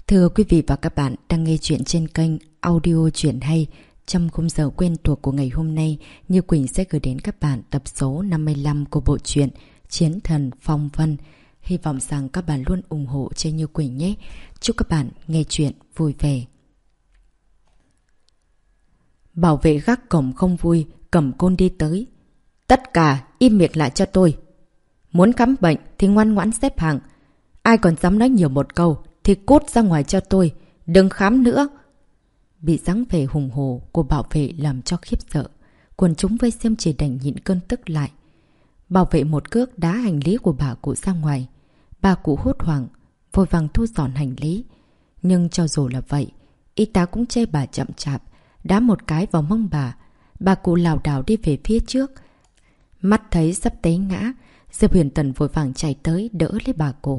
Thưa quý vị và các bạn đang nghe chuyện trên kênh audio Chuyện Hay. Trong khung giờ quen thuộc của ngày hôm nay, Như Quỳnh sẽ gửi đến các bạn tập số 55 của bộ truyện Chiến Thần Phong Vân. Hy vọng rằng các bạn luôn ủng hộ cho Như Quỳnh nhé. Chúc các bạn nghe chuyện vui vẻ. Bảo vệ gác cổng không vui, cầm côn đi tới. Tất cả im miệng lại cho tôi. Muốn khám bệnh thì ngoan ngoãn xếp hàng. Ai còn dám nói nhiều một câu thì cút ra ngoài cho tôi, đừng khám nữa. Bị dáng vẻ hùng hổ của bảo vệ làm cho khiếp sợ. Quần chúng vây xem chỉ đành nhịn cơn tức lại. Bảo vệ một cước đá hành lý của bà cụ ra ngoài. Bà cụ hốt hoảng, vội vàng thu dọn hành lý. Nhưng cho dù là vậy, y tá cũng chê bà chậm chạp, đá một cái vào mông bà. Bà cụ lảo đảo đi về phía trước. Mắt thấy sắp té ngã, Diệp Huyền Tần vội vàng chạy tới đỡ lấy bà cụ.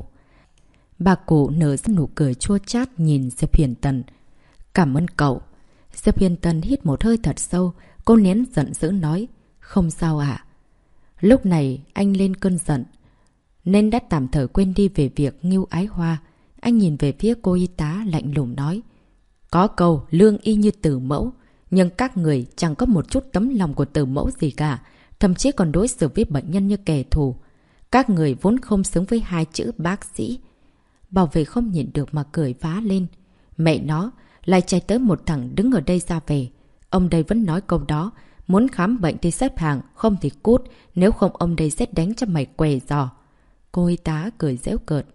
Bà cụ nở ra nụ cười chua chát nhìn Diệp Huyền Tần. Cảm ơn cậu. Diệp Huyền Tần hít một hơi thật sâu. Cô nén giận dữ nói. Không sao ạ. Lúc này anh lên cơn giận, nên đã tạm thời quên đi về việc Ngưu Ái Hoa. Anh nhìn về phía cô y tá lạnh lùng nói. Có câu lương y như tử mẫu, nhưng các người chẳng có một chút tấm lòng của tử mẫu gì cả. Thậm chí còn đối xử với bệnh nhân như kẻ thù. Các người vốn không xứng với hai chữ bác sĩ. Bảo vệ không nhịn được mà cười phá lên. Mẹ nó, lại chạy tới một thằng đứng ở đây ra về. Ông đây vẫn nói câu đó. Muốn khám bệnh thì xếp hàng, không thì cút. Nếu không ông đây sẽ đánh cho mày què giò. Cô y tá cười giễu cợt.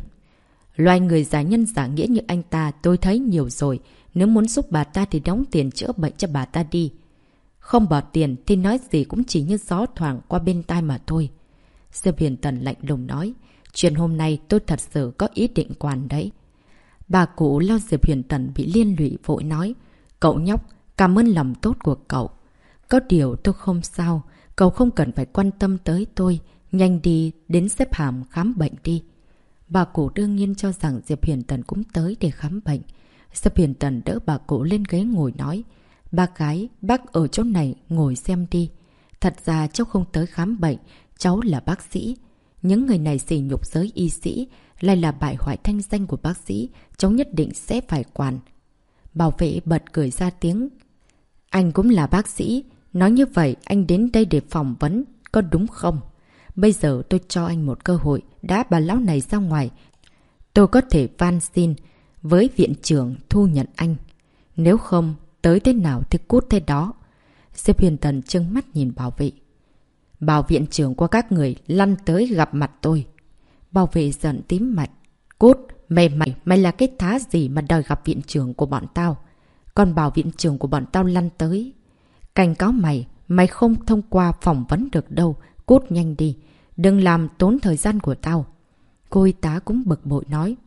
Loài người giả nhân giả nghĩa như anh ta tôi thấy nhiều rồi. Nếu muốn giúp bà ta thì đóng tiền chữa bệnh cho bà ta đi. Không bỏ tiền thì nói gì cũng chỉ như gió thoảng qua bên tai mà thôi. Diệp Huyền Tần lạnh lùng nói. Chuyện hôm nay tôi thật sự có ý định quản đấy. Bà cụ lo Diệp Huyền Tần bị liên lụy vội nói. Cậu nhóc, cảm ơn lòng tốt của cậu. Có điều tôi không sao. Cậu không cần phải quan tâm tới tôi. Nhanh đi đến xếp hàng khám bệnh đi. Bà cụ đương nhiên cho rằng Diệp Huyền Tần cũng tới để khám bệnh. Diệp Huyền Tần đỡ bà cụ lên ghế ngồi nói. Bác gái, bác ở chỗ này ngồi xem đi. Thật ra cháu không tới khám bệnh. Cháu là bác sĩ. Những người này sỉ nhục giới y sĩ, lại là bại hoại thanh danh của bác sĩ, cháu nhất định sẽ phải quản. Bảo vệ bật cười ra tiếng. Anh cũng là bác sĩ, nói như vậy anh đến đây để phỏng vấn, có đúng không? Bây giờ tôi cho anh một cơ hội, đá bà lão này ra ngoài. Tôi có thể van xin với viện trưởng thu nhận anh. Nếu không, tới thế nào thì cút thế đó. Diệp Huyền Tần trừng mắt nhìn bảo vệ. Bảo viện trưởng của các người lăn tới gặp mặt tôi. Bảo vệ giận tím mặt. Cút, mày là cái thá gì mà đòi gặp viện trưởng của bọn tao? Còn bảo viện trưởng của bọn tao lăn tới. Cảnh cáo mày không thông qua phỏng vấn được đâu. Cút nhanh đi, đừng làm tốn thời gian của tao. Cô y tá cũng bực bội nói.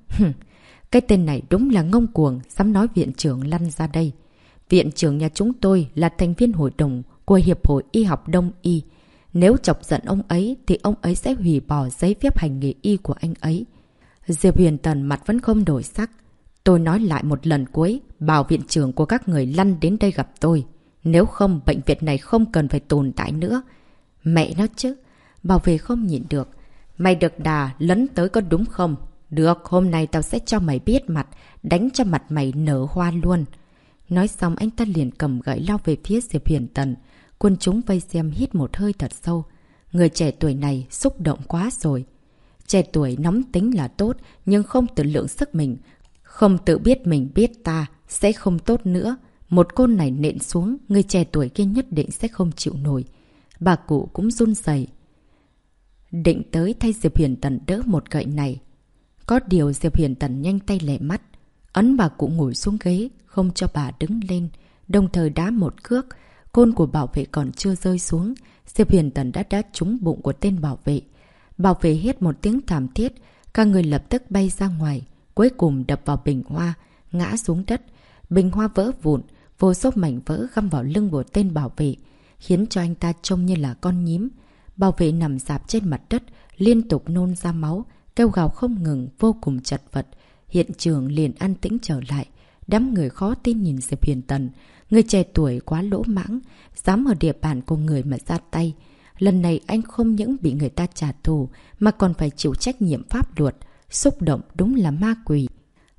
Cái tên này đúng là ngông cuồng, dám nói viện trưởng lăn ra đây. Viện trưởng nhà chúng tôi là thành viên hội đồng của Hiệp hội Y học Đông Y. Nếu chọc giận ông ấy thì ông ấy sẽ hủy bỏ giấy phép hành nghề y của anh ấy. Diệp Huyền Tần mặt vẫn không đổi sắc. Tôi nói lại một lần cuối, bảo viện trưởng của các người lăn đến đây gặp tôi. Nếu không, bệnh viện này không cần phải tồn tại nữa. Mẹ nó chứ. Bảo vệ không nhịn được. Mày được đà lấn tới có đúng không? Được, hôm nay tao sẽ cho mày biết mặt, đánh cho mặt mày nở hoa luôn. Nói xong anh ta liền cầm gậy lao về phía Diệp Huyền Tần. Quân chúng vây xem hít một hơi thật sâu. Người trẻ tuổi này xúc động quá rồi. Trẻ tuổi nóng tính là tốt, nhưng không tự lượng sức mình. Không tự biết mình biết ta, sẽ không tốt nữa. Một côn này nện xuống, người trẻ tuổi kia nhất định sẽ không chịu nổi. Bà cụ cũng run rẩy, định tới thay Diệp Huyền Tần đỡ một gậy này. Có điều Diệp Huyền Tần nhanh tay lẹ mắt, ấn bà cụ ngồi xuống ghế, không cho bà đứng lên, đồng thời đá một cước. Côn của bảo vệ còn chưa rơi xuống, Diệp Huyền Tần đã đá trúng bụng của tên bảo vệ. Bảo vệ hét một tiếng thảm thiết, các người lập tức bay ra ngoài, cuối cùng đập vào bình hoa, ngã xuống đất. Bình hoa vỡ vụn, vô số mảnh vỡ găm vào lưng của tên bảo vệ, khiến cho anh ta trông như là con nhím. Bảo vệ nằm rạp trên mặt đất, liên tục nôn ra máu, kêu gào không ngừng, vô cùng chật vật. Hiện trường liền an tĩnh trở lại. Đám người khó tin nhìn Diệp Huyền Tần. Người trẻ tuổi quá lỗ mãng, dám ở địa bàn của người mà ra tay. Lần này anh không những bị người ta trả thù, mà còn phải chịu trách nhiệm pháp luật. Xúc động đúng là ma quỷ.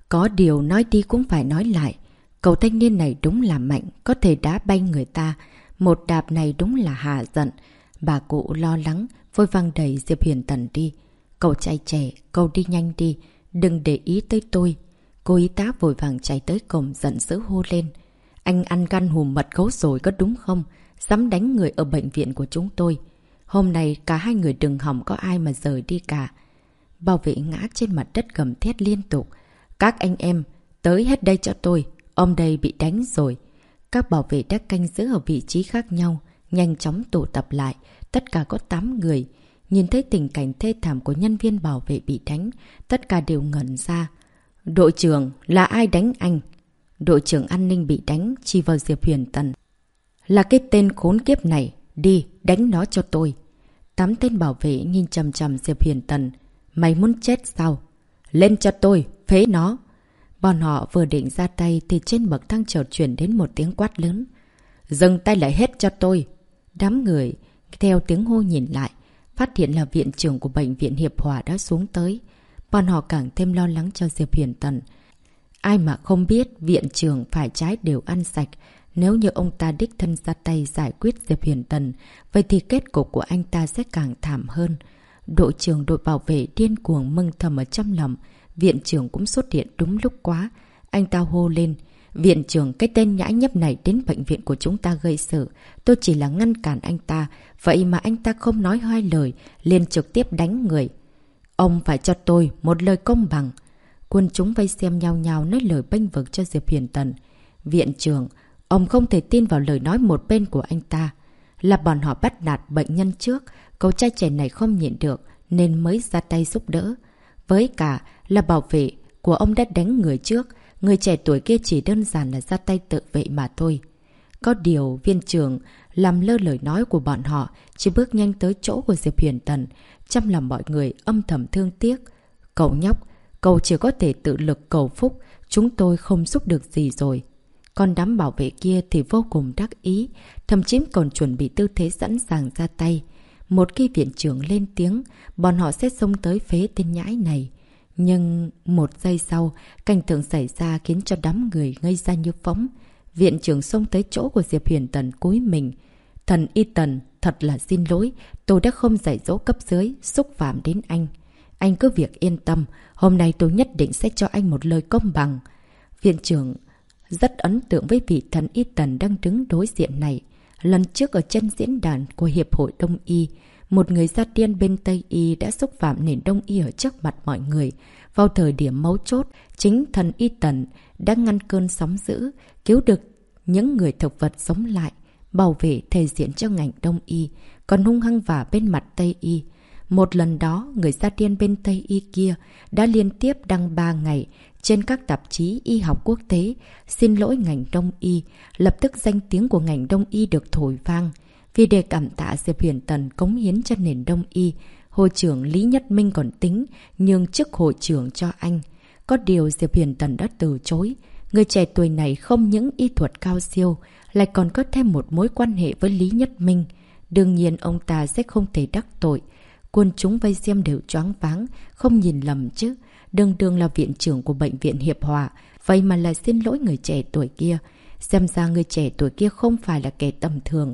Có điều nói đi cũng phải nói lại. Cậu thanh niên này đúng là mạnh, có thể đá bay người ta. Một đạp này đúng là hạ giận. Bà cụ lo lắng, vội vàng đẩy Diệp Huyền Tần đi. Cậu trai trẻ, cậu đi nhanh đi, đừng để ý tới tôi. Cô y tá vội vàng chạy tới cổng giận dữ hô lên. Anh ăn gan hùm mật gấu rồi có đúng không? Dám đánh người ở bệnh viện của chúng tôi. Hôm nay cả hai người đừng hỏng có ai mà rời đi cả. Bảo vệ ngã trên mặt đất gầm thét liên tục. Các anh em, tới hết đây cho tôi. Ông đây bị đánh rồi. Các bảo vệ đã canh giữ ở vị trí khác nhau, nhanh chóng tụ tập lại. Tất cả có 8 người. Nhìn thấy tình cảnh thê thảm của nhân viên bảo vệ bị đánh, tất cả đều ngẩn ra. Đội trưởng, là ai đánh anh? Đội trưởng an ninh bị đánh, chỉ vào Diệp Huyền Tần. Là cái tên khốn kiếp này, đi, đánh nó cho tôi. 8 tên bảo vệ nhìn chằm chằm Diệp Huyền Tần. Mày muốn chết sao? Lên cho tôi, phế nó. Bọn họ vừa định ra tay thì trên bậc thang chợt chuyển đến một tiếng quát lớn. Dừng tay lại hết cho tôi. Đám người theo tiếng hô nhìn lại, phát hiện là viện trưởng của bệnh viện Hiệp Hòa đã xuống tới. Bọn họ càng thêm lo lắng cho Diệp Huyền Tần. Ai mà không biết viện trưởng phải trái đều ăn sạch. Nếu như ông ta đích thân ra tay giải quyết Diệp Huyền Tần, vậy thì kết cục của anh ta sẽ càng thảm hơn. Đội trưởng đội bảo vệ điên cuồng mừng thầm ở trong lòng. Viện trưởng cũng xuất hiện đúng lúc quá. Anh ta hô lên. Viện trưởng, cái tên nhãi nhấp này đến bệnh viện của chúng ta gây sự. Tôi chỉ là ngăn cản anh ta. Vậy mà anh ta không nói hai lời, liền trực tiếp đánh người. Ông phải cho tôi một lời công bằng. Quân chúng vây xem nhau nhao nói lời bênh vực cho Diệp Huyền Tần. Viện trưởng, ông không thể tin vào lời nói một bên của anh ta. Là bọn họ bắt nạt bệnh nhân trước. Cậu trai trẻ này không nhịn được nên mới ra tay giúp đỡ. Với cả là bảo vệ của ông đã đánh người trước. Người trẻ tuổi kia chỉ đơn giản là ra tay tự vệ mà thôi. Có điều viên trưởng làm lơ lời nói của bọn họ, chỉ bước nhanh tới chỗ của Diệp Huyền Tần. Trong lòng mọi người âm thầm thương tiếc. Cậu nhóc, cậu chỉ có thể tự lực cầu phúc, chúng tôi không giúp được gì rồi. Còn đám bảo vệ kia thì vô cùng đắc ý, thậm chí còn chuẩn bị tư thế sẵn sàng ra tay. Một khi viện trưởng lên tiếng, bọn họ sẽ xông tới phế tên nhãi này. Nhưng một giây sau, cảnh tượng xảy ra khiến cho đám người ngây ra như phóng. Viện trưởng xông tới chỗ của Diệp Huyền Tần cúi mình. Thần Y Tần, thật là xin lỗi, tôi đã không dạy dỗ cấp dưới, xúc phạm đến anh. Anh cứ việc yên tâm, hôm nay tôi nhất định sẽ cho anh một lời công bằng. Viện trưởng rất ấn tượng với vị thần Y Tần đang đứng đối diện này. Lần trước ở trên diễn đàn của Hiệp hội Đông Y, một người da điên bên Tây Y đã xúc phạm nền Đông Y ở trước mặt mọi người. Vào thời điểm mấu chốt, chính thần Y Tần đã ngăn cơn sóng dữ, cứu được những người thực vật sống lại, bảo vệ thể diện cho ngành Đông Y, còn hung hăng vả bên mặt Tây Y. Một lần đó, người da điên bên Tây Y kia đã liên tiếp đăng 3 ngày trên các tạp chí y học quốc tế, xin lỗi ngành Đông Y, lập tức danh tiếng của ngành Đông Y được thổi vang. Vì để cảm tạ Diệp Huyền Tần cống hiến cho nền Đông Y, hội trưởng Lý Nhất Minh còn tính nhường chức hội trưởng cho anh. Có điều Diệp Huyền Tần đã từ chối. Người trẻ tuổi này không những y thuật cao siêu, lại còn có thêm một mối quan hệ với Lý Nhất Minh. Đương nhiên ông ta sẽ không thể đắc tội. Quân chúng vây xem đều choáng váng, không nhìn lầm chứ. Đường đường là viện trưởng của bệnh viện Hiệp Hòa, vậy mà lại xin lỗi người trẻ tuổi kia. Xem ra người trẻ tuổi kia không phải là kẻ tầm thường.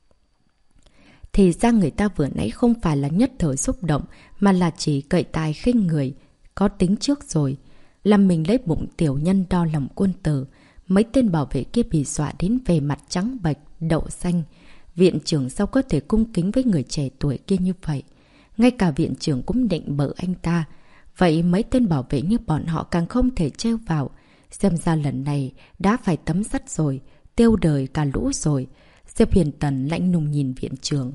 Thì ra người ta vừa nãy không phải là nhất thời xúc động, mà là chỉ cậy tài khinh người. Có tính trước rồi. Làm mình lấy bụng tiểu nhân đo lòng quân tử. Mấy tên bảo vệ kia bị dọa đến về mặt trắng bệch, đậu xanh. Viện trưởng sao có thể cung kính với người trẻ tuổi kia như vậy? Ngay cả viện trưởng cũng định bợ anh ta. Vậy mấy tên bảo vệ như bọn họ càng không thể treo vào. Xem ra lần này đã phải tấm sắt rồi, tiêu đời cả lũ rồi. Diệp Huyền Tần lạnh lùng nhìn viện trưởng.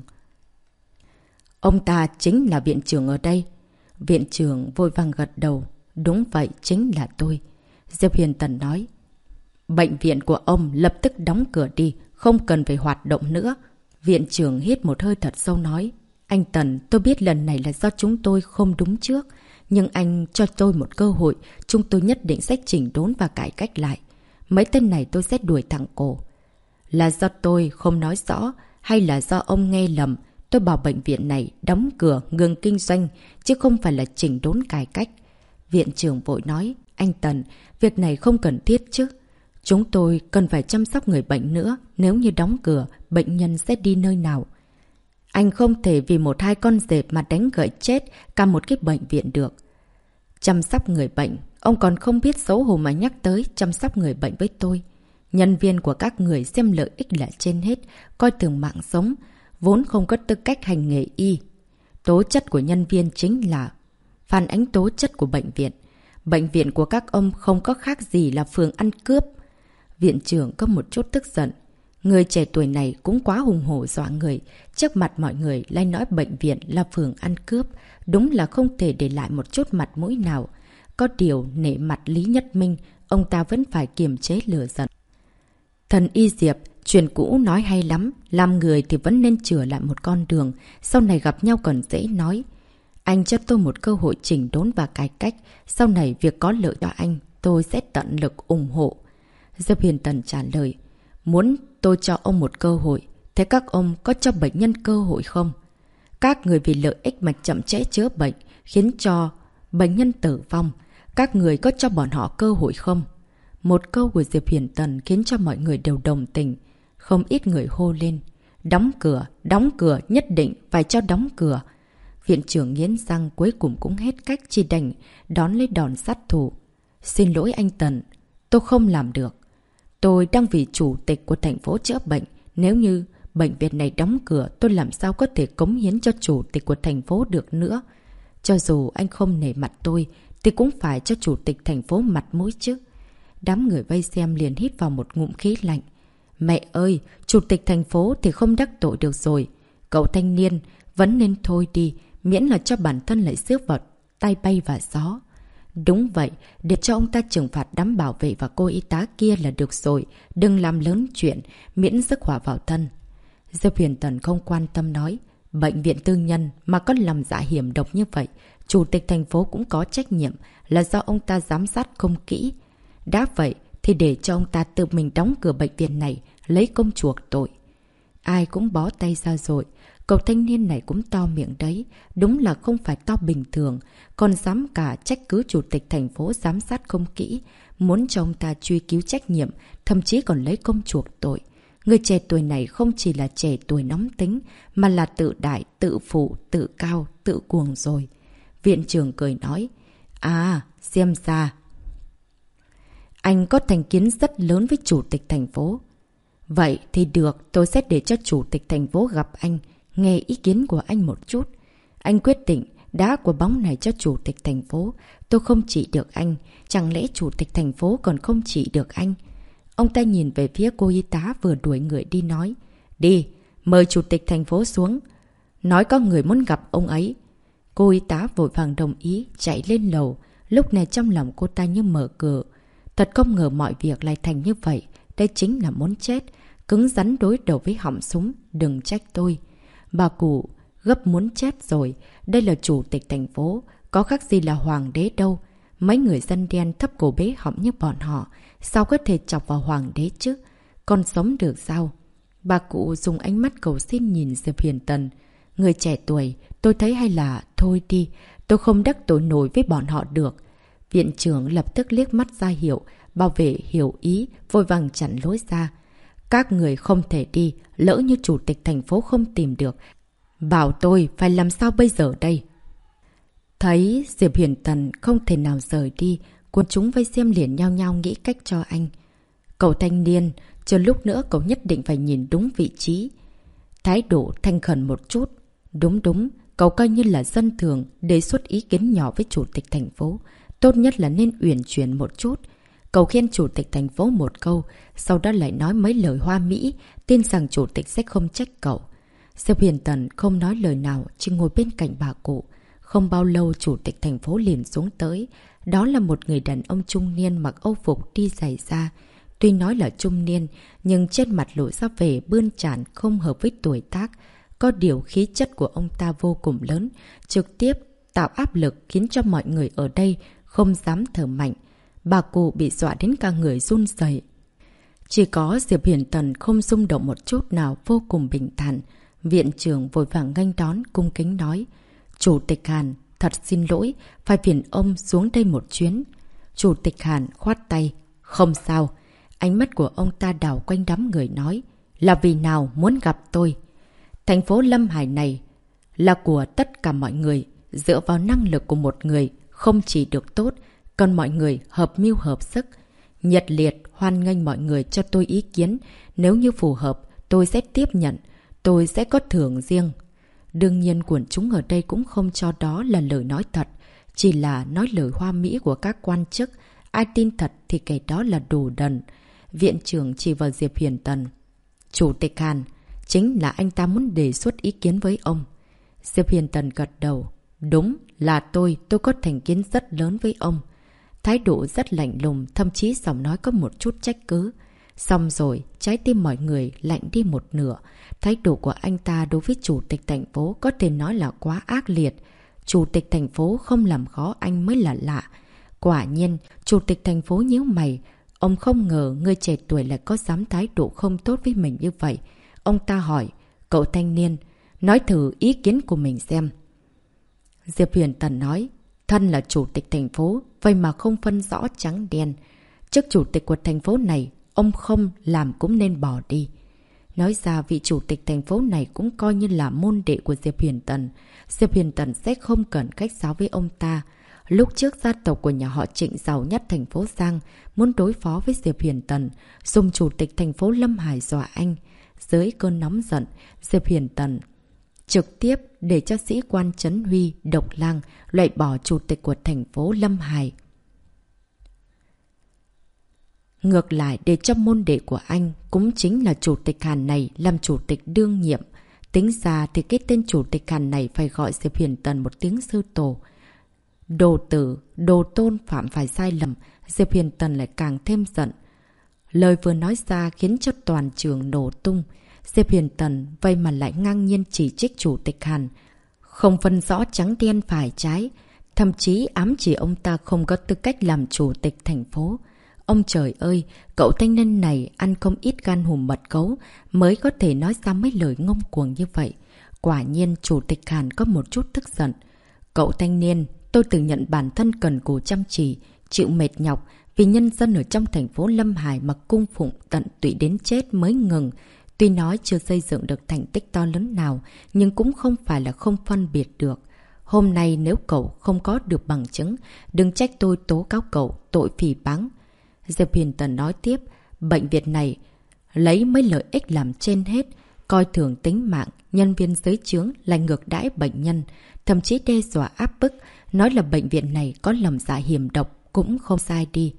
Ông ta chính là viện trưởng ở đây. Viện trưởng vội vàng gật đầu. Đúng vậy, chính là tôi. Diệp Huyền Tần nói. Bệnh viện của ông lập tức đóng cửa đi, không cần phải hoạt động nữa. Viện trưởng hít một hơi thật sâu nói. Anh Tần, tôi biết lần này là do chúng tôi không đúng trước. Nhưng anh cho tôi một cơ hội, chúng tôi nhất định sẽ chỉnh đốn và cải cách lại. Mấy tên này tôi sẽ đuổi thẳng cổ. Là do tôi không nói rõ, hay là do ông nghe lầm? Tôi bảo bệnh viện này đóng cửa, ngừng kinh doanh, chứ không phải là chỉnh đốn cải cách. Viện trưởng vội nói, Anh Tần, việc này không cần thiết chứ. Chúng tôi cần phải chăm sóc người bệnh nữa. Nếu như đóng cửa, bệnh nhân sẽ đi nơi nào? Anh không thể vì một hai con dẹp mà đánh gãy chết cả một cái bệnh viện được. Chăm sóc người bệnh, ông còn không biết xấu hổ mà nhắc tới chăm sóc người bệnh với tôi. Nhân viên của các người xem lợi ích là trên hết, coi thường mạng sống, vốn không có tư cách hành nghề y. Tố chất của nhân viên chính là phản ánh tố chất của bệnh viện. Bệnh viện của các ông không có khác gì là phường ăn cướp. Viện trưởng có một chút tức giận. Người trẻ tuổi này cũng quá hùng hổ dọa người. Trước mặt mọi người lại nói bệnh viện là phường ăn cướp. Đúng là không thể để lại một chút mặt mũi nào. Có điều nể mặt Lý Nhất Minh, ông ta vẫn phải kiềm chế lửa giận. Thần Y Diệp, chuyện cũ nói hay lắm. Làm người thì vẫn nên chừa lại một con đường. Sau này gặp nhau còn dễ nói. Anh cho tôi một cơ hội chỉnh đốn và cải cách. Sau này việc có lợi cho anh, tôi sẽ tận lực ủng hộ. Diệp Huyền Tần trả lời. Muốn tôi cho ông một cơ hội, thế các ông có cho bệnh nhân cơ hội không? Các người vì lợi ích mà chậm trễ chữa bệnh, khiến cho bệnh nhân tử vong. Các người có cho bọn họ cơ hội không? Một câu của Diệp Huyền Tần khiến cho mọi người đều đồng tình. Không ít người hô lên. Đóng cửa, nhất định phải cho đóng cửa. Viện trưởng nghiến răng cuối cùng cũng hết cách, chỉ đành đón lấy đòn sát thủ. Xin lỗi anh Tần, tôi không làm được. Tôi đang vì chủ tịch của thành phố chữa bệnh. Nếu như bệnh viện này đóng cửa, tôi làm sao có thể cống hiến cho chủ tịch của thành phố được nữa. Cho dù anh không nể mặt tôi, thì cũng phải cho chủ tịch thành phố mặt mũi chứ. Đám người vây xem liền hít vào một ngụm khí lạnh. Mẹ ơi, chủ tịch thành phố thì không đắc tội được rồi. Cậu thanh niên vẫn nên thôi đi, miễn là cho bản thân lại xước vào tay bay và gió. Đúng vậy, để cho ông ta trừng phạt đám bảo vệ và cô y tá kia là được rồi. Đừng làm lớn chuyện, miễn sức hỏa vào thân. Diệp Huyền Tần không quan tâm nói. Bệnh viện tư nhân mà có làm dạ hiểm độc như vậy, chủ tịch thành phố cũng có trách nhiệm, là do ông ta giám sát không kỹ. Đã vậy thì để cho ông ta tự mình đóng cửa bệnh viện này, lấy công chuộc tội. Ai cũng bó tay ra rồi. Cậu thanh niên này cũng to miệng đấy. Đúng là không phải to bình thường. Còn dám cả trách cứ chủ tịch thành phố giám sát không kỹ. Muốn cho ông ta truy cứu trách nhiệm. Thậm chí còn lấy công chuộc tội. Người trẻ tuổi này không chỉ là trẻ tuổi nóng tính, mà là tự đại, tự phụ, tự cao, tự cuồng rồi. Viện trưởng cười nói. À, xem ra anh có thành kiến rất lớn với chủ tịch thành phố. Vậy thì được, tôi sẽ để cho chủ tịch thành phố gặp anh, nghe ý kiến của anh một chút. Anh quyết định đá quả bóng này cho chủ tịch thành phố. Tôi không chỉ được anh, chẳng lẽ chủ tịch thành phố còn không chỉ được anh? Ông ta nhìn về phía cô y tá vừa đuổi người đi nói. Đi, mời chủ tịch thành phố xuống. Nói có người muốn gặp ông ấy. Cô y tá vội vàng đồng ý, chạy lên lầu. Lúc này trong lòng cô ta như mở cửa. Thật không ngờ mọi việc lại thành như vậy. Đây chính là muốn chết. Cứng rắn đối đầu với họng súng. Đừng trách tôi. Bà cụ gấp muốn chết rồi. Đây là chủ tịch thành phố. Có khác gì là hoàng đế đâu. Mấy người dân đen thấp cổ bế họng như bọn họ. Sao có thể chọc vào hoàng đế chứ? Còn sống được sao? Bà cụ dùng ánh mắt cầu xin nhìn Diệp Huyền Tần. Người trẻ tuổi, tôi thấy hay là thôi đi. Tôi không đắc tội nổi với bọn họ được. Viện trưởng lập tức liếc mắt ra hiệu. Bảo vệ hiểu ý, vội vàng chặn lối ra. Các người không thể đi, lỡ như chủ tịch thành phố không tìm được. Bảo tôi phải làm sao bây giờ đây? Thấy Diệp Huyền Tần không thể nào rời đi, quần chúng vây xem liền nhau nhau nghĩ cách cho anh. Cậu thanh niên, chờ lúc nữa cậu nhất định phải nhìn đúng vị trí. Thái độ thanh khẩn một chút. Đúng, cậu coi như là dân thường, đề xuất ý kiến nhỏ với chủ tịch thành phố. Tốt nhất là nên uyển chuyển một chút. Cậu khen chủ tịch thành phố một câu, sau đó lại nói mấy lời hoa mỹ, tin rằng chủ tịch sẽ không trách cậu. Diệp Huyền Tần không nói lời nào, chỉ ngồi bên cạnh bà cụ. Không bao lâu chủ tịch thành phố liền xuống tới. Đó là một người đàn ông trung niên mặc âu phục đi giày da. Tuy nói là trung niên, nhưng trên mặt lộ ra vẻ bươn tràn không hợp với tuổi tác. Có điều khí chất của ông ta vô cùng lớn, trực tiếp tạo áp lực khiến cho mọi người ở đây không dám thở mạnh. Bà cụ bị dọa đến cả người run rẩy. Chỉ có Diệp Huyền Tần không rung động một chút nào, vô cùng bình thản. Viện trưởng vội vàng nghênh đón, cung kính nói. Chủ tịch Hàn, thật xin lỗi, phải phiền ông xuống đây một chuyến. Chủ tịch Hàn khoát tay. Không sao. Ánh mắt của ông ta đảo quanh đám người nói. Là vì nào muốn gặp tôi? Thành phố Lâm Hải này là của tất cả mọi người. Dựa vào năng lực của một người không chỉ được tốt, còn mọi người hợp mưu hợp sức. Nhiệt liệt hoan nghênh mọi người cho tôi ý kiến. Nếu như phù hợp, tôi sẽ tiếp nhận. Tôi sẽ có thưởng riêng. Đương nhiên quần chúng ở đây cũng không cho đó là lời nói thật. Chỉ là nói lời hoa mỹ của các quan chức. Ai tin thật thì kẻ đó là đồ đần. Viện trưởng chỉ vào Diệp Huyền Tần. Chủ tịch Hàn, chính là anh ta muốn đề xuất ý kiến với ông. Diệp Huyền Tần gật đầu. Đúng là tôi có thành kiến rất lớn với ông. Thái độ rất lạnh lùng, thậm chí giọng nói có một chút trách cứ. Xong rồi, trái tim mọi người lạnh đi một nửa. Thái độ của anh ta đối với chủ tịch thành phố có thể nói là quá ác liệt. Chủ tịch thành phố không làm khó anh mới là lạ. Quả nhiên, chủ tịch thành phố nhíu mày. Ông không ngờ người trẻ tuổi lại có dám thái độ không tốt với mình như vậy. Ông ta hỏi, cậu thanh niên, nói thử ý kiến của mình xem. Diệp Huyền Tần nói, thân là chủ tịch thành phố, vậy mà không phân rõ trắng đen. Chức chủ tịch của thành phố này, ông không làm cũng nên bỏ đi. Nói ra vị chủ tịch thành phố này cũng coi như là môn đệ của Diệp Huyền Tần. Diệp Huyền Tần sẽ không cần khách sáo với ông ta. Lúc trước gia tộc của nhà họ Trịnh giàu nhất thành phố Giang muốn đối phó với Diệp Huyền Tần, dùng chủ tịch thành phố Lâm Hải dọa anh. Dưới cơn nóng giận, Diệp Huyền Tần trực tiếp để cho sĩ quan Trấn Huy, Độc Lang loại bỏ chủ tịch của thành phố Lâm Hải. Ngược lại, để cho môn đệ của anh cũng chính là chủ tịch Hàn này làm chủ tịch đương nhiệm. Tính ra thì cái tên chủ tịch Hàn này phải gọi Diệp Huyền Tần một tiếng sư tổ. Đồ tử, đồ tôn phạm phải sai lầm, Diệp Huyền Tần lại càng thêm giận. Lời vừa nói ra khiến cho toàn trường nổ tung. Diệp Huyền Tần vậy mà lại ngang nhiên chỉ trích chủ tịch Hàn. Không phân rõ trắng đen phải trái. Thậm chí ám chỉ ông ta không có tư cách làm chủ tịch thành phố. Ông trời ơi, cậu thanh niên này ăn không ít gan hùm mật gấu mới có thể nói ra mấy lời ngông cuồng như vậy. Quả nhiên chủ tịch Hàn có một chút tức giận. Cậu thanh niên, tôi từng nhận bản thân cần cù chăm chỉ, chịu mệt nhọc vì nhân dân ở trong thành phố Lâm Hải mà cung phụng tận tụy đến chết mới ngừng. Tuy nói chưa xây dựng được thành tích to lớn nào, nhưng cũng không phải là không phân biệt được. Hôm nay nếu cậu không có được bằng chứng, đừng trách tôi tố cáo cậu tội phỉ báng. Diệp Huyền Tần nói tiếp, bệnh viện này lấy mấy lợi ích làm trên hết, coi thường tính mạng, nhân viên dưới trướng lại ngược đãi bệnh nhân, thậm chí đe dọa áp bức, nói là bệnh viện này có lầm dạ hiểm độc cũng không sai đi.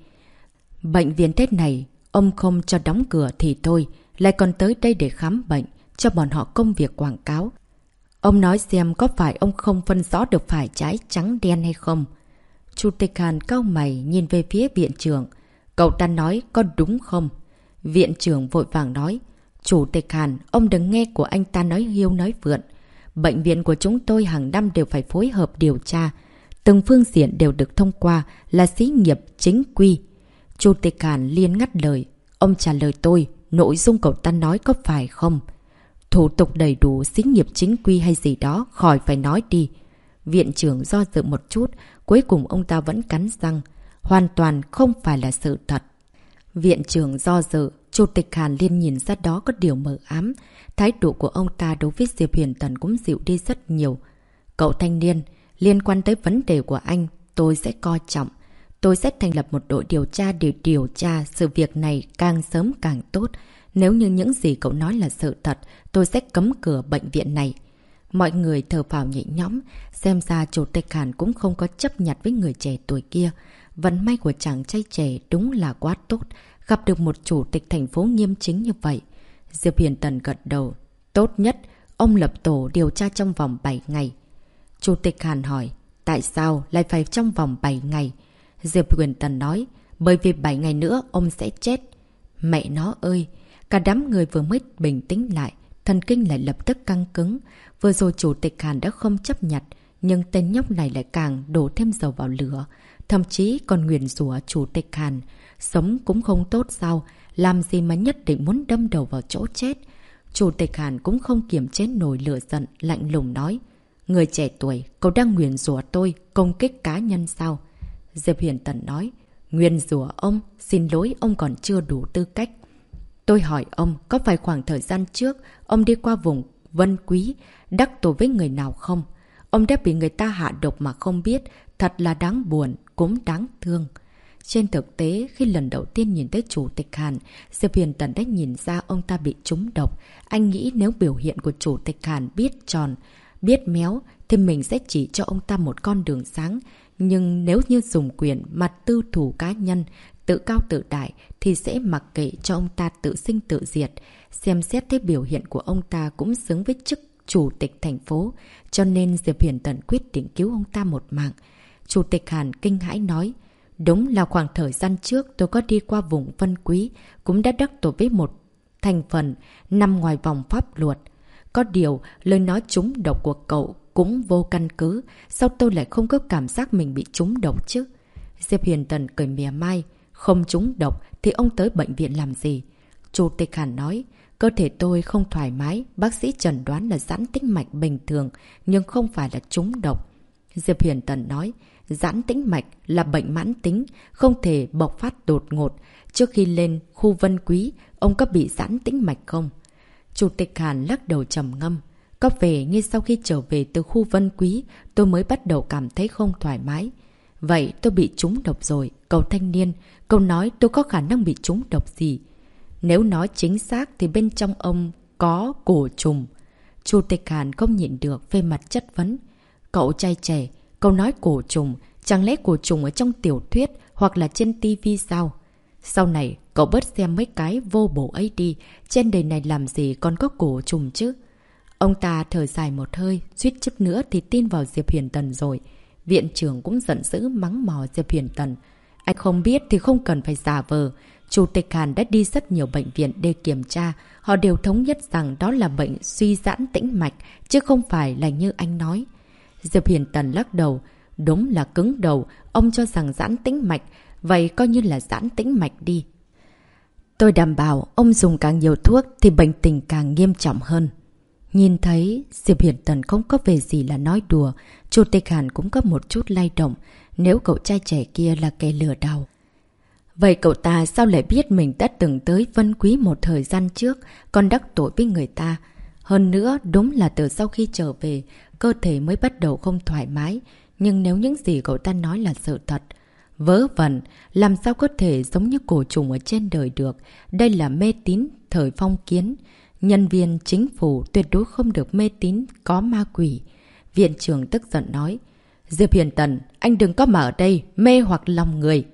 Bệnh viện Tết này, ông không cho đóng cửa thì thôi, lại còn tới đây để khám bệnh, cho bọn họ công việc quảng cáo. Ông nói xem có phải ông không phân rõ được phải trái trắng đen hay không? Chủ tịch Hàn cau mày nhìn về phía viện trưởng. Cậu ta nói có đúng không? Viện trưởng vội vàng nói. Chủ tịch Hàn, ông đừng nghe của anh ta nói hiêu nói vượn. Bệnh viện của chúng tôi hàng năm đều phải phối hợp điều tra. Từng phương diện đều được thông qua là xí nghiệp chính quy. Chủ tịch Hàn liên ngắt lời. Ông trả lời tôi, nội dung cậu ta nói có phải không? Thủ tục đầy đủ, xí nghiệp chính quy hay gì đó, khỏi phải nói đi. Viện trưởng do dự một chút, cuối cùng ông ta vẫn cắn răng. Hoàn toàn không phải là sự thật. Viện trưởng do dự, Chủ tịch Hàn Liên nhìn ra đó có điều mờ ám. Thái độ của ông ta đối với Diệp Huyền Tần cũng dịu đi rất nhiều. Cậu thanh niên, liên quan tới vấn đề của anh, tôi sẽ coi trọng. Tôi sẽ thành lập một đội điều tra để điều tra sự việc này càng sớm càng tốt. Nếu như những gì cậu nói là sự thật, tôi sẽ cấm cửa bệnh viện này. Mọi người thở phào nhẹ nhõm, xem ra Chủ tịch Hàn cũng không có chấp nhặt với người trẻ tuổi kia. Vận may của chàng trai trẻ đúng là quá tốt, gặp được một chủ tịch thành phố nghiêm chính như vậy. Diệp Huyền Tần gật đầu. Tốt nhất, ông lập tổ điều tra trong vòng 7 ngày. Chủ tịch Hàn hỏi, tại sao lại phải trong vòng 7 ngày? Diệp Huyền Tần nói, bởi vì 7 ngày nữa ông sẽ chết. Mẹ nó ơi! Cả đám người vừa mới bình tĩnh lại, thần kinh lại lập tức căng cứng. Vừa rồi Chủ tịch Hàn đã không chấp nhận, nhưng tên nhóc này lại càng đổ thêm dầu vào lửa. Thậm chí còn nguyền rủa Chủ tịch Hàn. Sống cũng không tốt sao? Làm gì mà nhất định muốn đâm đầu vào chỗ chết? Chủ tịch Hàn cũng không kiềm chế nổi lửa giận, lạnh lùng nói. Người trẻ tuổi, cậu đang nguyền rủa tôi, công kích cá nhân sao? Diệp Huyền Tần nói. Nguyên rủa ông, xin lỗi ông còn chưa đủ tư cách. Tôi hỏi ông, có phải khoảng thời gian trước ông đi qua vùng Vân Quý, đắc tội với người nào không? Ông đã bị người ta hạ độc mà không biết, thật là đáng buồn, cũng đáng thương. Trên thực tế, khi lần đầu tiên nhìn thấy Chủ tịch Hàn, Diệp Huyền Tần đã nhìn ra ông ta bị trúng độc. Anh nghĩ nếu biểu hiện của Chủ tịch Hàn biết tròn, biết méo, thì mình sẽ chỉ cho ông ta một con đường sáng. Nhưng nếu như dùng quyền mặt tư thủ cá nhân, tự cao tự đại, thì sẽ mặc kệ cho ông ta tự sinh tự diệt. Xem xét thấy biểu hiện của ông ta cũng xứng với chức Chủ tịch thành phố, cho nên Diệp Huyền Tần quyết định cứu ông ta một mạng. Chủ tịch Hàn kinh hãi nói, đúng là khoảng thời gian trước tôi có đi qua vùng Vân Quý, cũng đã đắc tội với một thành phần nằm ngoài vòng pháp luật. Có điều, lời nói trúng độc của cậu cũng vô căn cứ, sao tôi lại không có cảm giác mình bị trúng độc chứ? Diệp Huyền Tần cười mỉa mai, không trúng độc thì ông tới bệnh viện làm gì? Chủ tịch Hàn nói, cơ thể tôi không thoải mái, bác sĩ chẩn đoán là giãn tĩnh mạch bình thường, nhưng không phải là trúng độc. Diệp Huyền Tần nói, giãn tĩnh mạch là bệnh mãn tính, không thể bộc phát đột ngột. Trước khi lên khu Vân Quý, ông có bị giãn tĩnh mạch không? Chủ tịch Hàn lắc đầu trầm ngâm. Có vẻ như sau khi trở về từ khu Vân Quý, tôi mới bắt đầu cảm thấy không thoải mái. Vậy tôi bị trúng độc rồi, cậu thanh niên. Cậu nói tôi có khả năng bị trúng độc gì? Nếu nói chính xác thì bên trong ông có cổ trùng. Chủ tịch Hàn không nhịn được về mặt chất vấn. Cậu trai trẻ, cậu nói cổ trùng, chẳng lẽ cổ trùng ở trong tiểu thuyết hoặc là trên tivi sao? Sau này, cậu bớt xem mấy cái vô bổ ấy đi, trên đời này làm gì còn có cổ trùng chứ? Ông ta thở dài một hơi, suýt chút nữa thì tin vào Diệp Huyền Tần rồi. Viện trưởng cũng giận dữ mắng mỏ Diệp Huyền Tần. Anh không biết thì không cần phải giả vờ. Chủ tịch Hàn đã đi rất nhiều bệnh viện để kiểm tra. Họ đều thống nhất rằng đó là bệnh suy giãn tĩnh mạch, chứ không phải là như anh nói. Diệp Huyền Tần lắc đầu. Đúng là cứng đầu, ông cho rằng giãn tĩnh mạch, vậy coi như là giãn tĩnh mạch đi. Tôi đảm bảo ông dùng càng nhiều thuốc thì bệnh tình càng nghiêm trọng hơn. Nhìn thấy Diệp Huyền Tần không có về gì là nói đùa, Chủ tịch Hàn cũng có một chút lay động. Nếu cậu trai trẻ kia là kẻ lừa đảo, vậy cậu ta sao lại biết mình đã từng tới Vân Quý một thời gian trước, còn đắc tội với người ta? Hơn nữa, đúng là từ sau khi trở về, cơ thể mới bắt đầu không thoải mái. Nhưng nếu những gì cậu ta nói là sự thật, vớ vẩn, làm sao có thể giống như cổ trùng ở trên đời được? Đây là mê tín thời phong kiến. Nhân viên chính phủ tuyệt đối không được mê tín có ma quỷ. Viện trưởng tức giận nói, Diệp Huyền Tần, anh đừng có mà ở đây mê hoặc lòng người.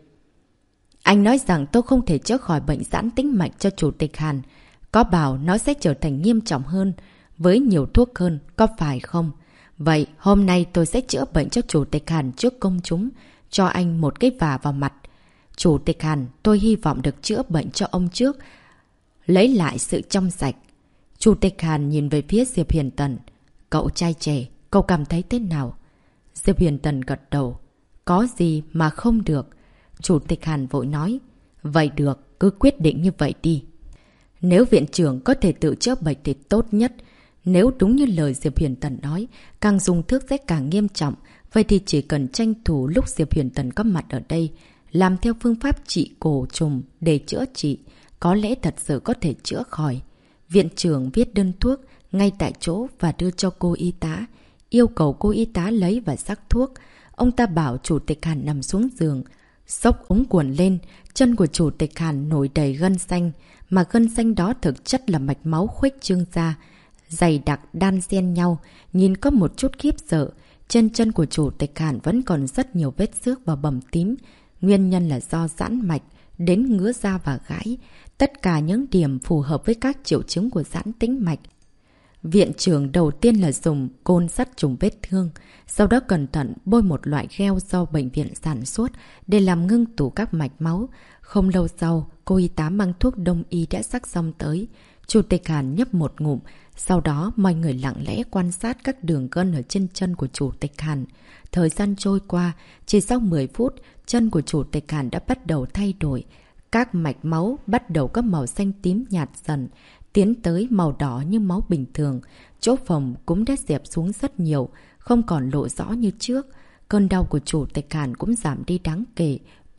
Anh nói rằng tôi không thể chữa khỏi bệnh giãn tĩnh mạch cho Chủ tịch Hàn. Có bảo nó sẽ trở thành nghiêm trọng hơn, với nhiều thuốc hơn, có phải không? Vậy hôm nay tôi sẽ chữa bệnh cho Chủ tịch Hàn trước công chúng, cho anh một cái vả vào mặt. Chủ tịch Hàn, tôi hy vọng được chữa bệnh cho ông trước, lấy lại sự trong sạch. Chủ tịch Hàn nhìn về phía Diệp Huyền Tần. Cậu trai trẻ, cậu cảm thấy thế nào? Diệp Huyền Tần gật đầu. Có gì mà không được? Chủ tịch Hàn vội nói. Vậy được, cứ quyết định như vậy đi. Nếu viện trưởng có thể tự chữa bệnh thì tốt nhất. Nếu đúng như lời Diệp Huyền Tần nói, càng dùng thuốc sẽ càng nghiêm trọng. Vậy thì chỉ cần tranh thủ lúc Diệp Huyền Tần có mặt ở đây, làm theo phương pháp trị cổ trùng để chữa trị, có lẽ thật sự có thể chữa khỏi. Viện trưởng viết đơn thuốc ngay tại chỗ và đưa cho cô y tá, yêu cầu cô y tá lấy và sắc thuốc. Ông ta bảo Chủ tịch Hàn nằm xuống giường, xốc ống quần lên. Chân của Chủ tịch Hàn nổi đầy gân xanh, mà gân xanh đó thực chất là mạch máu khuếch trương ra, dày đặc đan xen nhau, nhìn có một chút khiếp sợ. Trên chân của Chủ tịch Hàn vẫn còn rất nhiều vết xước và bầm tím. Nguyên nhân là do giãn mạch, đến ngứa da và gãi. Tất cả những điểm phù hợp với các triệu chứng của giãn tĩnh mạch. Viện trưởng đầu tiên là dùng côn sắt trùng vết thương, sau đó cẩn thận bôi một loại gel do bệnh viện sản xuất để làm ngưng tụ các mạch máu. Không lâu sau, cô y tá mang thuốc đông y đã sắc xong tới. Chủ tịch Hàn nhấp một ngụm, sau đó mọi người lặng lẽ quan sát các đường gân ở trên chân của Chủ tịch Hàn. Thời gian trôi qua, chỉ sau 10 phút, chân của Chủ tịch Hàn đã bắt đầu thay đổi. Các mạch máu bắt đầu có màu xanh tím nhạt dần, tiến tới màu đỏ như máu bình thường. Chỗ phồng cũng đã dẹp xuống rất nhiều, không còn lộ rõ như trước. Cơn đau của Chủ tịch Hàn cũng giảm đi đáng kể,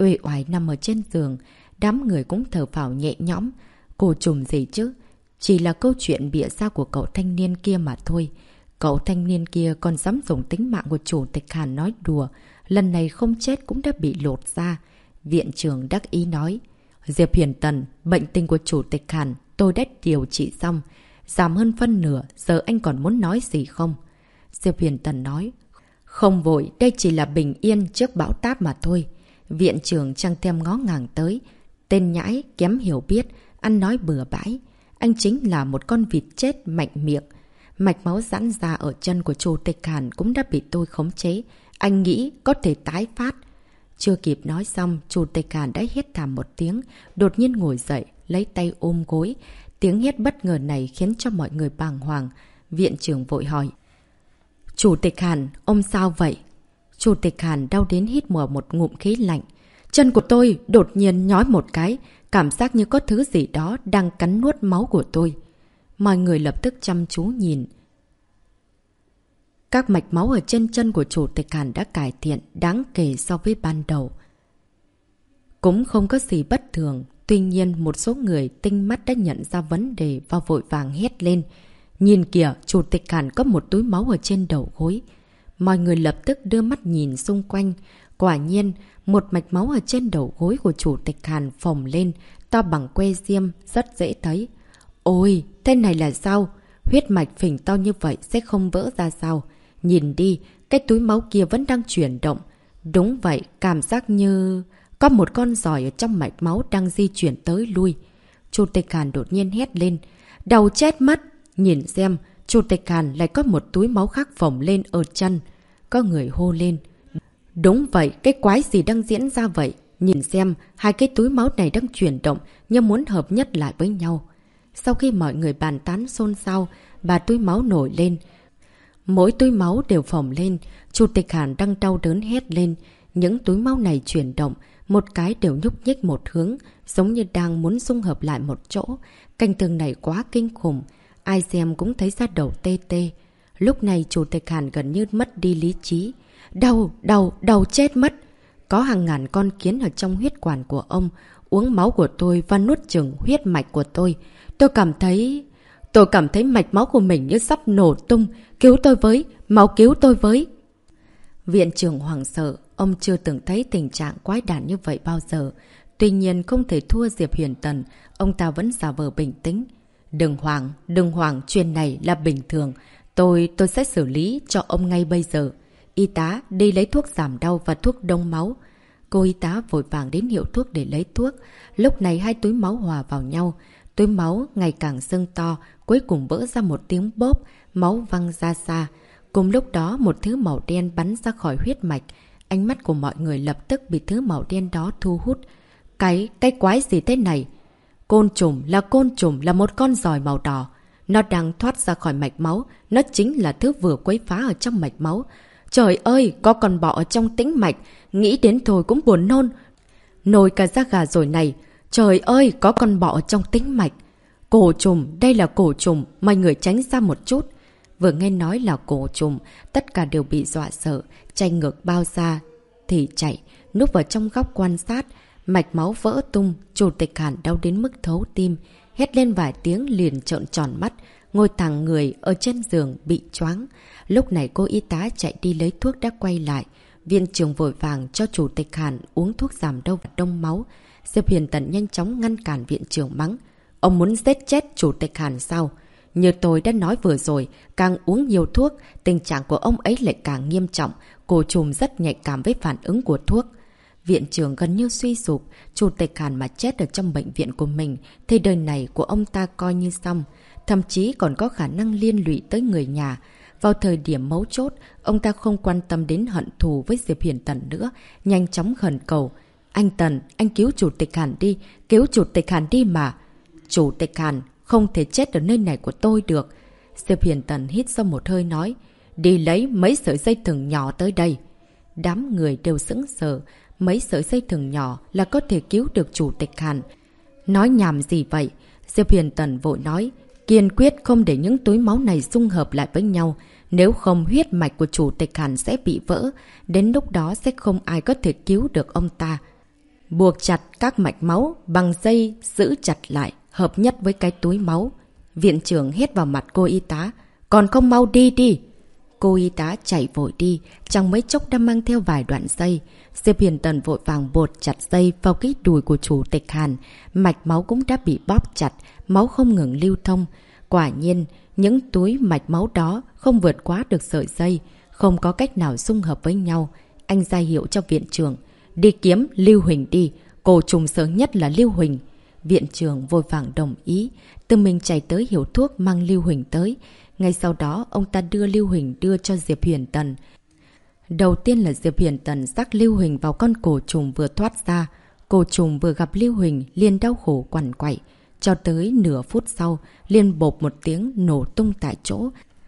uể oải nằm ở trên giường. Đám người cũng thở phào nhẹ nhõm. Cô trùm gì chứ? Chỉ là câu chuyện bịa ra của cậu thanh niên kia mà thôi. Cậu thanh niên kia còn dám dùng tính mạng của chủ tịch Hàn nói đùa. Lần này không chết cũng đã bị lột ra. Viện trưởng đắc ý nói. Diệp Huyền Tần, bệnh tình của chủ tịch Hàn tôi đã điều trị xong. Giảm hơn phân nửa, giờ anh còn muốn nói gì không? Diệp Huyền Tần nói. Không vội, đây chỉ là bình yên trước bão táp mà thôi. Viện trưởng chẳng thèm ngó ngàng tới. Tên nhãi kém hiểu biết, ăn nói bừa bãi. Anh chính là một con vịt chết mạnh miệng. Mạch máu giãn ra ở chân của chủ tịch Hàn cũng đã bị tôi khống chế. Anh nghĩ có thể tái phát. Chưa kịp nói xong, chủ tịch Hàn đã hét thảm một tiếng, đột nhiên ngồi dậy, lấy tay ôm gối. Tiếng hét bất ngờ này khiến cho mọi người bàng hoàng. Viện trưởng vội hỏi. Chủ tịch Hàn, ông sao vậy? Chủ tịch Hàn đau đến hít một ngụm khí lạnh. Chân của tôi đột nhiên nhói một cái, cảm giác như có thứ gì đó đang cắn nuốt máu của tôi. Mọi người lập tức chăm chú nhìn. Các mạch máu ở trên chân của chủ tịch Hàn đã cải thiện đáng kể so với ban đầu. Cũng không có gì bất thường. Tuy nhiên một số người tinh mắt đã nhận ra vấn đề và vội vàng hét lên. Nhìn kìa, chủ tịch Hàn có một túi máu ở trên đầu gối. Mọi người lập tức đưa mắt nhìn xung quanh. Quả nhiên, một mạch máu ở trên đầu gối của chủ tịch Hàn phồng lên, to bằng que diêm, rất dễ thấy. Ôi, thế này là sao? Huyết mạch phình to như vậy sẽ không vỡ ra sao? Nhìn đi, cái túi máu kia vẫn đang chuyển động. Đúng vậy, cảm giác như có một con giòi ở trong mạch máu đang di chuyển tới lui. Chủ tịch Hàn đột nhiên hét lên. Đầu chết mất! Nhìn xem, chủ tịch Hàn lại có một túi máu khác phồng lên ở chân. Có người hô lên. Đúng vậy, cái quái gì đang diễn ra vậy? Nhìn xem, hai cái túi máu này đang chuyển động như muốn hợp nhất lại với nhau. Sau khi mọi người bàn tán xôn xao, ba túi máu nổi lên. Mỗi túi máu đều phồng lên, chủ tịch Hàn đang đau đớn hét lên. Những túi máu này chuyển động, một cái đều nhúc nhích một hướng, giống như đang muốn xung hợp lại một chỗ. Cảnh tượng này quá kinh khủng, ai xem cũng thấy da đầu tê tê. Lúc này chủ tịch Hàn gần như mất đi lý trí. Đau chết mất. Có hàng ngàn con kiến ở trong huyết quản của ông, uống máu của tôi và nuốt chửng huyết mạch của tôi. Tôi cảm thấy mạch máu của mình như sắp nổ tung. Cứu tôi với, máu cứu tôi với. Viện trưởng hoảng sợ, ông chưa từng thấy tình trạng quái đản như vậy bao giờ. Tuy nhiên không thể thua Diệp Huyền Tần, ông ta vẫn giả vờ bình tĩnh. Đừng hoảng, chuyện này là bình thường. Tôi sẽ xử lý cho ông ngay bây giờ. Y tá, đi lấy thuốc giảm đau và thuốc đông máu. Cô y tá vội vàng đến hiệu thuốc để lấy thuốc. Lúc này hai túi máu hòa vào nhau. Túi máu ngày càng sưng to, cuối cùng vỡ ra một tiếng bóp, máu văng ra xa. Cùng lúc đó một thứ màu đen bắn ra khỏi huyết mạch. Ánh mắt của mọi người lập tức bị thứ màu đen đó thu hút. Cái quái gì thế này? Côn trùng, là một con giòi màu đỏ. Nó đang thoát ra khỏi mạch máu. Nó chính là thứ vừa quấy phá ở trong mạch máu. Trời ơi, có con bọ ở trong tĩnh mạch. Nghĩ đến thôi cũng buồn nôn. Nổi cả da gà rồi này. Trời ơi, có con bọ ở trong tĩnh mạch. Cổ trùng, đây là cổ trùng. Mọi người tránh ra một chút. Vừa nghe nói là cổ trùng, tất cả đều bị dọa sợ. Chạy ngược bao ra thì chạy, núp vào trong góc quan sát. Mạch máu vỡ tung, chủ tịch Hàn đau đến mức thấu tim. Hét lên vài tiếng liền trợn tròn mắt. Ngồi thẳng người ở trên giường bị choáng. Lúc này cô y tá chạy đi lấy thuốc đã quay lại. Viện trưởng vội vàng cho chủ tịch Hàn uống thuốc giảm đau và đông máu. Diệp Huyền Tần nhanh chóng ngăn cản viện trưởng mắng. Ông muốn giết chết chủ tịch Hàn sao? Như tôi đã nói vừa rồi, càng uống nhiều thuốc, tình trạng của ông ấy lại càng nghiêm trọng. Cổ trùng rất nhạy cảm với phản ứng của thuốc. Viện trưởng gần như suy sụp. Chủ tịch Hàn mà chết ở trong bệnh viện của mình thì đời này của ông ta coi như xong. Thậm chí còn có khả năng liên lụy tới người nhà. Vào thời điểm mấu chốt, ông ta không quan tâm đến hận thù với Diệp Huyền Tần nữa. Nhanh chóng khẩn cầu. Anh Tần, anh cứu chủ tịch Hàn đi. Cứu chủ tịch Hàn đi mà. Chủ tịch Hàn không thể chết ở nơi này của tôi được. Diệp Huyền Tần hít sâu một hơi nói. Đi lấy mấy sợi dây thừng nhỏ tới đây. Đám người đều sững sờ. Mấy sợi dây thừng nhỏ là có thể cứu được chủ tịch Hàn. Nói nhảm gì vậy? Diệp Huyền Tần vội nói. Kiên quyết không để những túi máu này xung hợp lại với nhau. Nếu không huyết mạch của chủ tịch Hàn sẽ bị vỡ. Đến lúc đó sẽ không ai có thể cứu được ông ta. buộc chặt các mạch máu bằng dây giữ chặt lại, hợp nhất với cái túi máu. Viện trưởng hét vào mặt cô y tá. Còn không mau đi đi! Cô y tá chạy vội đi, trong mấy chốc đã mang theo vài đoạn dây. Diệp Huyền Tần vội vàng bột chặt dây vào cái đùi của Chủ tịch Hàn. Mạch máu cũng đã bị bóp chặt, máu không ngừng lưu thông. Quả nhiên, những túi mạch máu đó không vượt quá được sợi dây, không có cách nào xung hợp với nhau. Anh ra hiệu cho viện trưởng. Đi kiếm Lưu Huỳnh đi, cổ trùng sợ nhất là Lưu Huỳnh. Viện trưởng vội vàng đồng ý, tự mình chạy tới hiệu thuốc mang Lưu Huỳnh tới. Ngay sau đó, ông ta đưa Lưu Huỳnh đưa cho Diệp Huyền Tần. Đầu tiên là Diệp Huyền Tần rắc Lưu Huỳnh vào con cổ trùng vừa thoát ra. Cổ trùng vừa gặp Lưu Huỳnh liền đau khổ quằn quại. Cho tới nửa phút sau, liền bộp một tiếng nổ tung tại chỗ.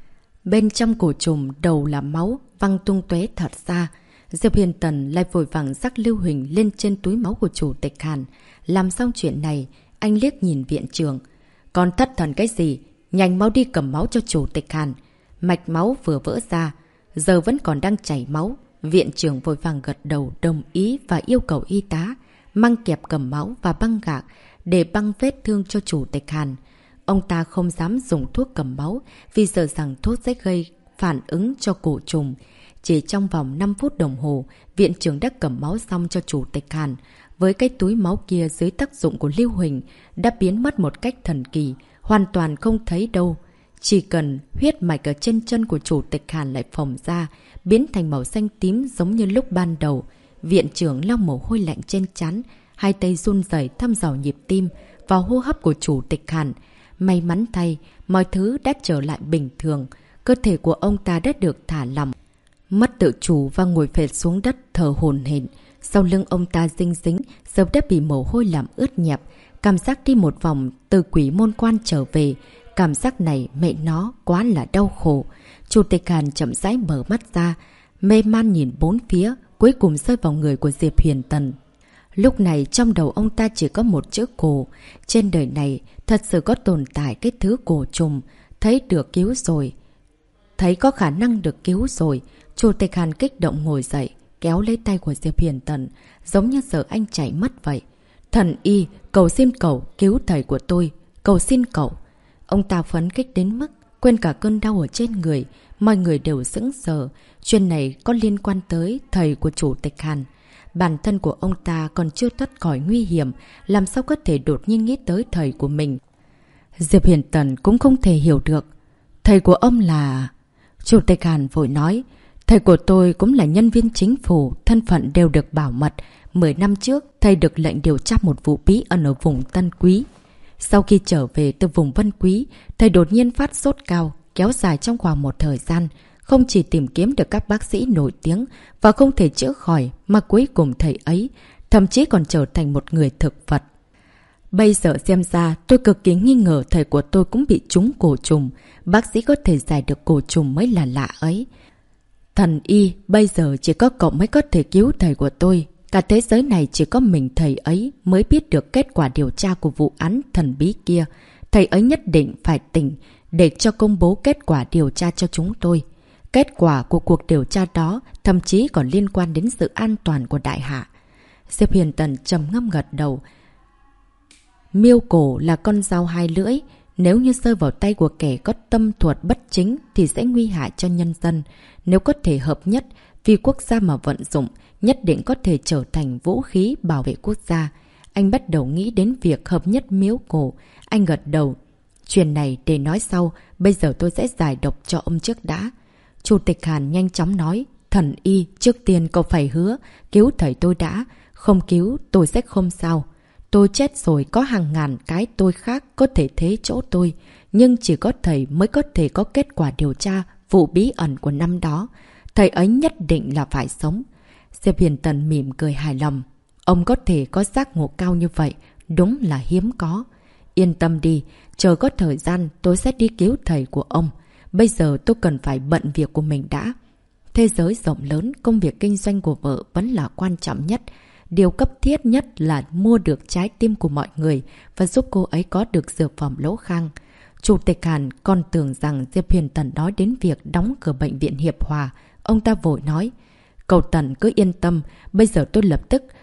Bên trong cổ trùng đầu là máu, văng tung tóe thật ra. Diệp Huyền Tần lại vội vàng rắc Lưu Huỳnh lên trên túi máu của Chủ tịch Hàn. Làm xong chuyện này, anh liếc nhìn viện trưởng. Còn thất thần cái gì? Nhanh máu đi cầm máu cho Chủ tịch Hàn. Mạch máu vừa vỡ ra, giờ vẫn còn đang chảy máu. Viện trưởng vội vàng gật đầu đồng ý và yêu cầu y tá mang kẹp cầm máu và băng gạc để băng vết thương cho Chủ tịch Hàn. Ông ta không dám dùng thuốc cầm máu vì sợ rằng thuốc sẽ gây phản ứng cho cổ trùng. Chỉ trong vòng 5 phút đồng hồ, viện trưởng đã cầm máu xong cho Chủ tịch Hàn. Với cái túi máu kia dưới tác dụng của Lưu Huỳnh đã biến mất một cách thần kỳ, hoàn toàn không thấy đâu. Chỉ cần huyết mạch ở trên chân của Chủ tịch Hàn lại phồng ra, biến thành màu xanh tím giống như lúc ban đầu. Viện trưởng lau mồ hôi lạnh trên trán, hai tay run rẩy thăm dò nhịp tim và hô hấp của Chủ tịch Hàn. May mắn thay, mọi thứ đã trở lại bình thường. Cơ thể của ông ta đã được thả lỏng, mất tự chủ và ngồi phệt xuống đất thở hổn hển. Sau lưng ông ta dinh dính, giờ đã bị mồ hôi làm ướt nhẹp. Cảm giác đi một vòng từ Quỷ Môn Quan trở về. Cảm giác này mẹ nó quá là đau khổ. Chủ tịch Hàn chậm rãi mở mắt ra, mê man nhìn bốn phía, cuối cùng rơi vào người của Diệp Huyền Tần. Lúc này trong đầu ông ta chỉ có một chữ cổ. Trên đời này thật sự có tồn tại cái thứ cổ trùng. Thấy được cứu rồi. Thấy có khả năng được cứu rồi. Chủ tịch Hàn kích động ngồi dậy, kéo lấy tay của Diệp Huyền Tần, giống như sợ anh chạy mất vậy. Thần y, cầu xin cậu cứu thầy của tôi. Cầu xin cậu. Ông ta phấn khích đến mức quên cả cơn đau ở trên người. Mọi người đều sững sờ. Chuyện này có liên quan tới thầy của Chủ tịch Hàn. Bản thân của ông ta còn chưa thoát khỏi nguy hiểm, làm sao có thể đột nhiên nghĩ tới thầy của mình. Diệp Huyền Tần cũng không thể hiểu được. Thầy của ông là... Chủ tịch Hàn vội nói. Thầy của tôi cũng là nhân viên chính phủ, thân phận đều được bảo mật. 10 năm trước, thầy được lệnh điều tra một vụ bí ẩn ở vùng Tân Quý. Sau khi trở về từ vùng Vân Quý, thầy đột nhiên phát sốt cao, kéo dài trong khoảng một thời gian. Không chỉ tìm kiếm được các bác sĩ nổi tiếng và không thể chữa khỏi, mà cuối cùng thầy ấy thậm chí còn trở thành một người thực vật. Bây giờ xem ra, tôi cực kỳ nghi ngờ thầy của tôi cũng bị trúng cổ trùng. Bác sĩ có thể giải được cổ trùng mới là lạ ấy. Thần y, bây giờ chỉ có cậu mới có thể cứu thầy của tôi. Cả thế giới này chỉ có mình thầy ấy mới biết được kết quả điều tra của vụ án thần bí kia. Thầy ấy nhất định phải tỉnh để cho công bố kết quả điều tra cho chúng tôi. Kết quả của cuộc điều tra đó thậm chí còn liên quan đến sự an toàn của đại hạ. Diệp Huyền Tần trầm ngâm gật đầu. Miêu cổ là con dao hai lưỡi. Nếu như rơi vào tay của kẻ có tâm thuật bất chính thì sẽ nguy hại cho nhân dân. Nếu có thể hợp nhất vì quốc gia mà vận dụng, nhất định có thể trở thành vũ khí bảo vệ quốc gia. Anh bắt đầu nghĩ đến việc hợp nhất miếu cổ. Anh gật đầu. Chuyện này để nói sau, bây giờ tôi sẽ giải độc cho ông trước đã. Chủ tịch Hàn nhanh chóng nói. Thần y, trước tiên cậu phải hứa cứu thầy tôi đã. Không cứu tôi sẽ không sao. Tôi chết rồi, có hàng ngàn cái tôi khác có thể thế chỗ tôi. Nhưng chỉ có thầy mới có thể có kết quả điều tra vụ bí ẩn của năm đó. Thầy ấy nhất định là phải sống. Diệp Huyền Tần mỉm cười hài lòng. Ông có thể có giác ngộ cao như vậy, đúng là hiếm có. Yên tâm đi, chờ có thời gian tôi sẽ đi cứu thầy của ông. Bây giờ tôi cần phải bận việc của mình đã. Thế giới rộng lớn, công việc kinh doanh của vợ vẫn là quan trọng nhất. Điều cấp thiết nhất là mua được trái tim của mọi người và giúp cô ấy có được dược phẩm Lỗ Khang. Chủ tịch Hàn còn tưởng rằng Diệp Huyền Tần nói đến việc đóng cửa bệnh viện Hiệp Hòa. Ông ta vội nói, cậu Tần cứ yên tâm, bây giờ tôi lập tức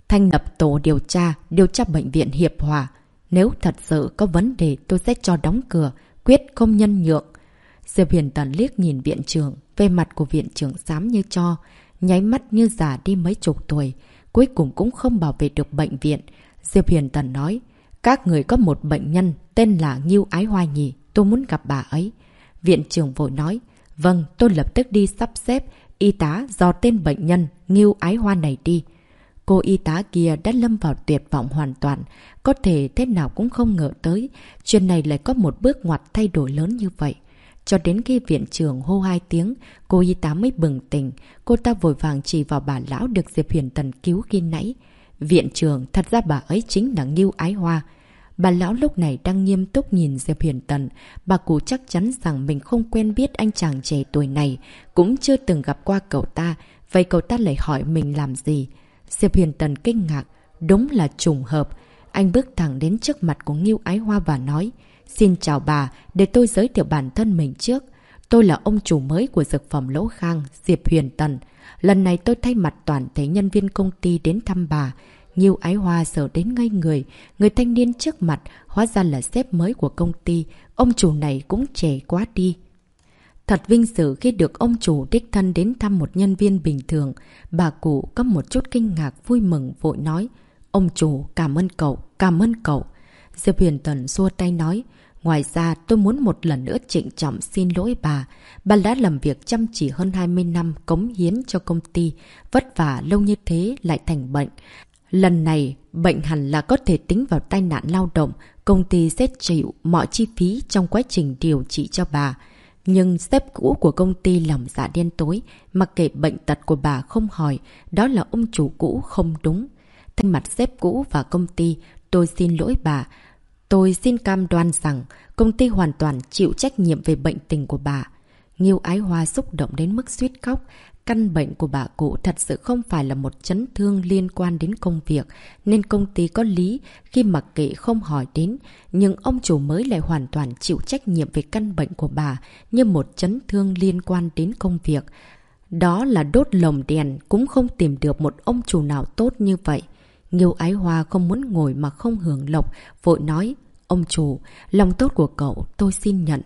thành lập tổ điều tra bệnh viện Hiệp Hòa. Nếu thật sự có vấn đề tôi sẽ cho đóng cửa, quyết không nhân nhượng. Diệp Huyền Tần liếc nhìn viện trưởng, về mặt của viện trưởng xám như tro, nháy mắt như già đi mấy chục tuổi, cuối cùng cũng không bảo vệ được bệnh viện. Diệp Huyền Tần nói, các người có một bệnh nhân tên là Ngưu Ái Hoa nhỉ, tôi muốn gặp bà ấy. Viện trưởng vội nói, vâng, tôi lập tức đi sắp xếp y tá dò tên bệnh nhân Ngưu Ái Hoa này đi. Cô y tá kia đã lâm vào tuyệt vọng hoàn toàn, có thể thế nào cũng không ngờ tới, chuyện này lại có một bước ngoặt thay đổi lớn như vậy. Cho đến khi viện trưởng hô 2 tiếng, cô y tá mới bừng tỉnh, cô ta vội vàng chỉ vào bà lão được Diệp Huyền Tần cứu khi nãy. Viện trưởng, thật ra bà ấy chính là Ngưu Ái Hoa. Bà lão lúc này đang nghiêm túc nhìn Diệp Huyền Tần, bà cụ chắc chắn rằng mình không quen biết anh chàng trẻ tuổi này, cũng chưa từng gặp qua cậu ta, vậy cậu ta lại hỏi mình làm gì? Diệp Huyền Tần kinh ngạc, đúng là trùng hợp. Anh bước thẳng đến trước mặt của Ngưu Ái Hoa và nói, xin chào bà, để tôi giới thiệu bản thân mình trước. Tôi là ông chủ mới của dược phẩm Lỗ Khang, Diệp Huyền Tần. Lần này tôi thay mặt toàn thể nhân viên công ty đến thăm bà. Ngưu Ái Hoa sợ đến ngây người, người thanh niên trước mặt hóa ra là sếp mới của công ty, ông chủ này cũng trẻ quá đi. Thật vinh dự khi được ông chủ đích thân đến thăm một nhân viên bình thường. Bà cụ có một chút kinh ngạc vui mừng vội nói, ông chủ cảm ơn cậu, cảm ơn cậu. Diệp Huyền Tần xua tay nói, ngoài ra tôi muốn một lần nữa trịnh trọng xin lỗi bà. Bà đã làm việc chăm chỉ hơn 20 năm cống hiến cho công ty, vất vả lâu như thế lại thành bệnh. Lần này, bệnh hẳn là có thể tính vào tai nạn lao động, công ty sẽ chịu mọi chi phí trong quá trình điều trị cho bà. Nhưng sếp cũ của công ty lòng dạ đen tối, mặc kệ bệnh tật của bà không hỏi, đó là ông chủ cũ không đúng. Thay mặt sếp cũ và công ty, tôi xin lỗi bà. Tôi xin cam đoan rằng công ty hoàn toàn chịu trách nhiệm về bệnh tình của bà. Ngưu Ái Hoa xúc động đến mức suýt khóc. Căn bệnh của bà cụ thật sự không phải là một chấn thương liên quan đến công việc, nên công ty có lý khi mặc kệ không hỏi đến. Nhưng ông chủ mới lại hoàn toàn chịu trách nhiệm về căn bệnh của bà như một chấn thương liên quan đến công việc. Đó là đốt lồng đèn cũng không tìm được một ông chủ nào tốt như vậy. Ngưu Ái Hoa không muốn ngồi mà không hưởng lộc, vội nói, ông chủ, lòng tốt của cậu tôi xin nhận.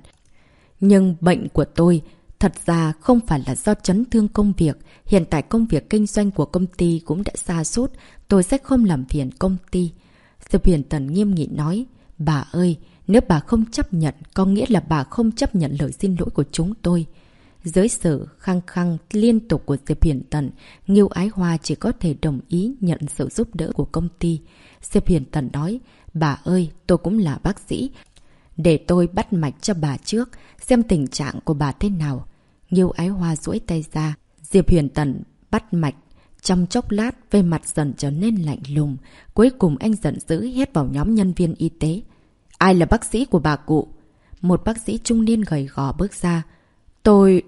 Nhưng bệnh của tôi thật ra không phải là do chấn thương công việc. Hiện tại công việc kinh doanh của công ty cũng đã sa sút, tôi sẽ không làm phiền công ty. Diệp Huyền Tần nghiêm nghị nói, bà ơi, nếu bà không chấp nhận, có nghĩa là bà không chấp nhận lời xin lỗi của chúng tôi. Dưới sự khăng khăng liên tục của Diệp Huyền Tần, Ngưu Ái Hoa chỉ có thể đồng ý nhận sự giúp đỡ của công ty. Diệp Huyền Tần nói, bà ơi, tôi cũng là bác sĩ. Để tôi bắt mạch cho bà trước, xem tình trạng của bà thế nào. Ngưu Ái Hoa duỗi tay ra, Diệp Huyền Tần bắt mạch. Trong chốc lát, về mặt dần trở nên lạnh lùng. Cuối cùng anh giận dữ hét vào nhóm nhân viên y tế. Ai là bác sĩ của bà cụ? Một bác sĩ trung niên gầy gò bước ra. Tôi.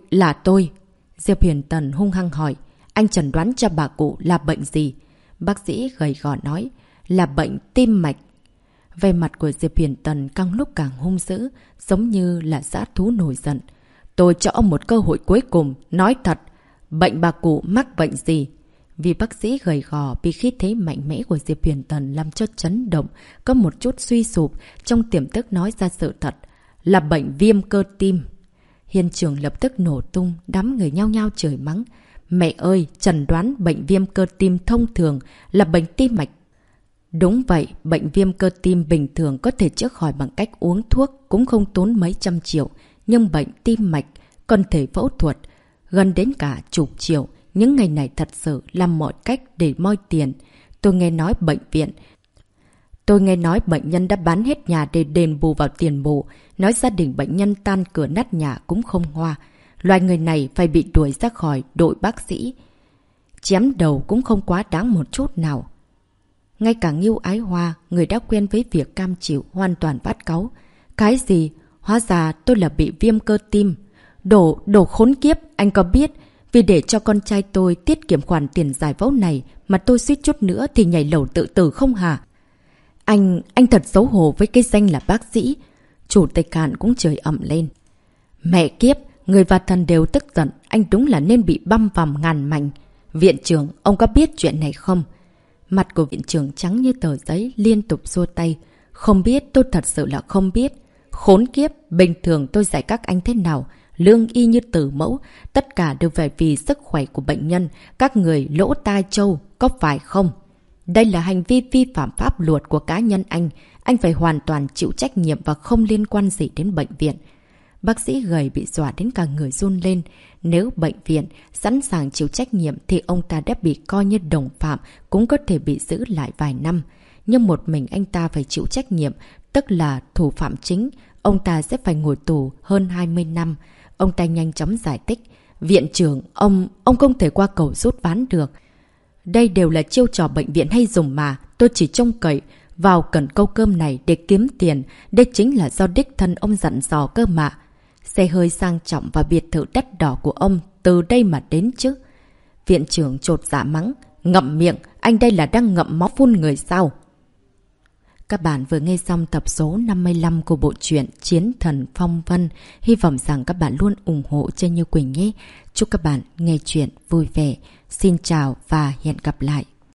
Diệp Huyền Tần hung hăng hỏi. Anh chẩn đoán cho bà cụ là bệnh gì? Bác sĩ gầy gò nói. Là bệnh tim mạch. Về mặt của Diệp Huyền Tần càng lúc càng hung dữ, giống như là dã thú nổi giận. Tôi cho ông một cơ hội cuối cùng, nói thật. Bệnh bà cụ mắc bệnh gì? Vì bác sĩ gầy gò bị khí thế mạnh mẽ của Diệp Huyền Tần làm cho chấn động, có một chút suy sụp, trong tiềm thức nói ra sự thật. Là bệnh viêm cơ tim. Hiện trường lập tức nổ tung, đám người nhao nhao chửi mắng. Mẹ ơi, chẩn đoán bệnh viêm cơ tim thông thường là bệnh tim mạch. Đúng vậy, bệnh viêm cơ tim bình thường có thể chữa khỏi bằng cách uống thuốc, cũng không tốn mấy trăm triệu. Nhưng bệnh tim mạch còn thể phẫu thuật, gần đến cả chục triệu. Những ngày này thật sự làm mọi cách để moi tiền. Tôi nghe nói bệnh nhân đã bán hết nhà để đền bù vào tiền bù. Nói gia đình bệnh nhân tan cửa nát nhà cũng không hoa. Loài người này phải bị đuổi ra khỏi đội bác sĩ. Chém đầu cũng không quá đáng một chút nào. Ngay cả Ngưu Ái Hoa, người đã quen với việc cam chịu, hoàn toàn phát cáu. Cái gì? Hóa ra tôi là bị viêm cơ tim. Đồ khốn kiếp, anh có biết, vì để cho con trai tôi tiết kiệm khoản tiền giải phẫu này mà tôi suýt chút nữa thì nhảy lầu tự tử không hả? Anh thật xấu hổ với cái danh là bác sĩ. Chủ tịch Hàn cũng chửi ầm lên. Mẹ kiếp, người và thần đều tức giận, anh đúng là nên bị băm vằm ngàn mảnh. Viện trưởng, ông có biết chuyện này không? Mặt của viện trưởng trắng như tờ giấy, liên tục xua tay. Không biết, tôi thật sự là không biết. Khốn kiếp, bình thường tôi dạy các anh thế nào? Lương y như tử mẫu, tất cả đều phải vì sức khỏe của bệnh nhân. Các người lỗ tai trâu, có phải không? Đây là hành vi vi phạm pháp luật của cá nhân anh phải hoàn toàn chịu trách nhiệm và không liên quan gì đến bệnh viện. Bác sĩ gầy bị dọa đến cả người run lên. Nếu bệnh viện sẵn sàng chịu trách nhiệm thì ông ta đã bị coi như đồng phạm, cũng có thể bị giữ lại vài năm. Nhưng một mình anh ta phải chịu trách nhiệm, tức là thủ phạm chính. Ông ta sẽ phải ngồi tù hơn 20 năm. Ông ta nhanh chóng giải thích. Viện trưởng, ông không thể qua cầu rút ván được. Đây đều là chiêu trò bệnh viện hay dùng mà. Tôi chỉ trông cậy vào cần câu cơm này để kiếm tiền. Đây chính là do đích thân ông dặn dò cơ mà. Xe hơi sang trọng và biệt thự đắt đỏ của ông từ đây mà đến chứ. Viện trưởng chột dạ mắng. Ngậm miệng, anh đây là đang ngậm máu phun người sao? Các bạn vừa nghe xong tập số 55 của bộ truyện Chiến Thần Phong Vân. Hy vọng rằng các bạn luôn ủng hộ cho Như Quỳnh nhé. Chúc các bạn nghe chuyện vui vẻ. Xin chào và hẹn gặp lại.